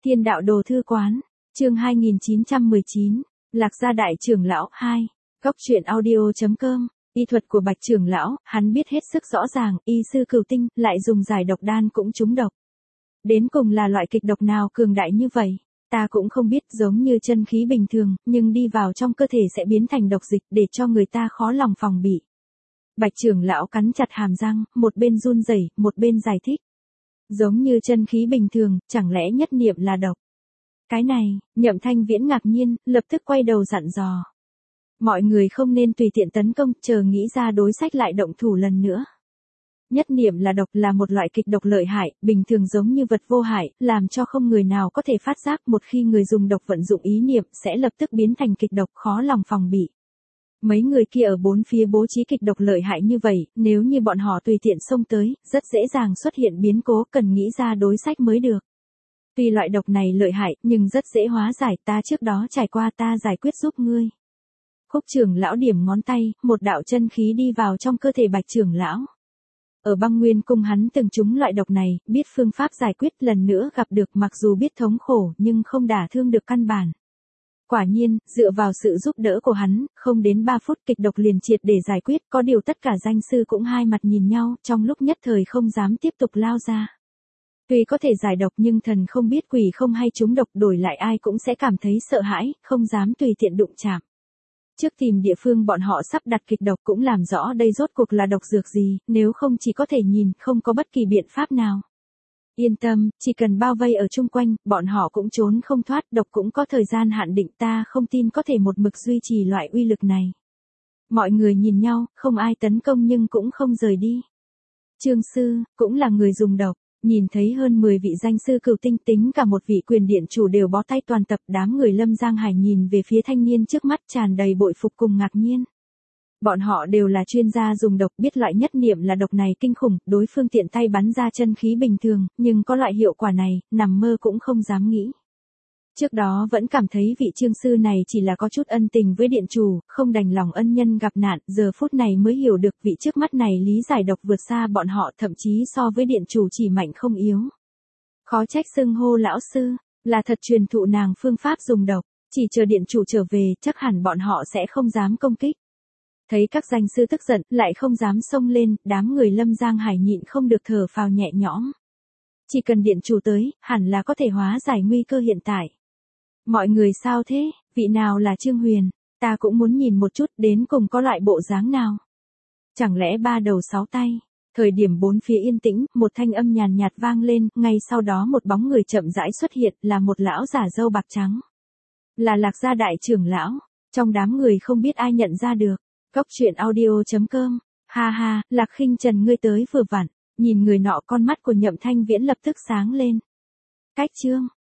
Thiên đạo đồ thư quán, chương 2919, Lạc gia đại trưởng lão 2, Góc truyện audio.com, y thuật của Bạch trưởng lão, hắn biết hết sức rõ ràng, y sư cửu tinh, lại dùng giải độc đan cũng trúng độc. Đến cùng là loại kịch độc nào cường đại như vậy, ta cũng không biết, giống như chân khí bình thường, nhưng đi vào trong cơ thể sẽ biến thành độc dịch để cho người ta khó lòng phòng bị. Bạch trưởng lão cắn chặt hàm răng, một bên run rẩy, một bên giải thích. Giống như chân khí bình thường, chẳng lẽ nhất niệm là độc? Cái này, Nhậm Thanh Viễn ngạc nhiên, lập tức quay đầu dặn dò. Mọi người không nên tùy tiện tấn công, chờ nghĩ ra đối sách lại động thủ lần nữa. Nhất niệm là độc là một loại kịch độc lợi hại, bình thường giống như vật vô hại, làm cho không người nào có thể phát giác, một khi người dùng độc vận dụng ý niệm sẽ lập tức biến thành kịch độc khó lòng phòng bị. Mấy người kia ở bốn phía bố trí kịch độc lợi hại như vậy, nếu như bọn họ tùy tiện xông tới, rất dễ dàng xuất hiện biến cố, cần nghĩ ra đối sách mới được. Tuy loại độc này lợi hại, nhưng rất dễ hóa giải, ta trước đó trải qua, ta giải quyết giúp ngươi. Khúc trưởng lão điểm ngón tay, một đạo chân khí đi vào trong cơ thể Bạch trưởng lão. Ở Băng Nguyên cung hắn từng trúng loại độc này, biết phương pháp giải quyết, lần nữa gặp được, mặc dù biết thống khổ nhưng không đả thương được căn bản. Quả nhiên, dựa vào sự giúp đỡ của hắn, không đến 3 phút kịch độc liền triệt để giải quyết, có điều tất cả danh sư cũng hai mặt nhìn nhau, trong lúc nhất thời không dám tiếp tục lao ra. Tuy có thể giải độc nhưng thần không biết quỷ không hay, trúng độc đổi lại ai cũng sẽ cảm thấy sợ hãi, không dám tùy tiện đụng chạm. Trước tìm địa phương bọn họ sắp đặt kịch độc cũng làm rõ đây rốt cuộc là độc dược gì, nếu không chỉ có thể nhìn, không có bất kỳ biện pháp nào. Yên tâm, chỉ cần bao vây ở chung quanh, bọn họ cũng trốn không thoát, độc cũng có thời gian hạn định, ta không tin có thể một mực duy trì loại uy lực này. Mọi người nhìn nhau, không ai tấn công nhưng cũng không rời đi. Trương sư, cũng là người dùng độc, nhìn thấy hơn 10 vị danh sư cửu tinh, tính cả một vị quyền điện chủ đều bó tay toàn tập, đám người Lâm Giang Hải nhìn về phía thanh niên trước mắt tràn đầy bội phục cùng ngạc nhiên. Bọn họ đều là chuyên gia dùng độc, biết loại nhất niệm là độc này kinh khủng, đối phương tiện tay bắn ra chân khí bình thường, nhưng có loại hiệu quả này, nằm mơ cũng không dám nghĩ. Trước đó vẫn cảm thấy vị trương sư này chỉ là có chút ân tình với điện chủ, không đành lòng ân nhân gặp nạn, giờ phút này mới hiểu được vị trước mắt này lý giải độc vượt xa bọn họ, thậm chí so với điện chủ chỉ mạnh không yếu. Khó trách xưng hô lão sư, là thật truyền thụ nàng phương pháp dùng độc, chỉ chờ điện chủ trở về, chắc hẳn bọn họ sẽ không dám công kích. Thấy các danh sư tức giận, lại không dám xông lên, đám người Lâm Giang Hải nhịn không được thở phào nhẹ nhõm. Chỉ cần điện chủ tới, hẳn là có thể hóa giải nguy cơ hiện tại. Mọi người sao thế, vị nào là Trương Huyền, ta cũng muốn nhìn một chút, đến cùng có loại bộ dáng nào. Chẳng lẽ 3 đầu 6 tay, thời điểm bốn phía yên tĩnh, một thanh âm nhàn nhạt vang lên, ngay sau đó một bóng người chậm rãi xuất hiện, là một lão giả râu bạc trắng. Là Lạc gia đại trưởng lão, trong đám người không biết ai nhận ra được. Góc truyện audio.com, ha ha, Lạc Khinh Trần ngươi tới vừa vặn, nhìn người nọ, con mắt của Nhậm Thanh Viễn lập tức sáng lên. Cách chương,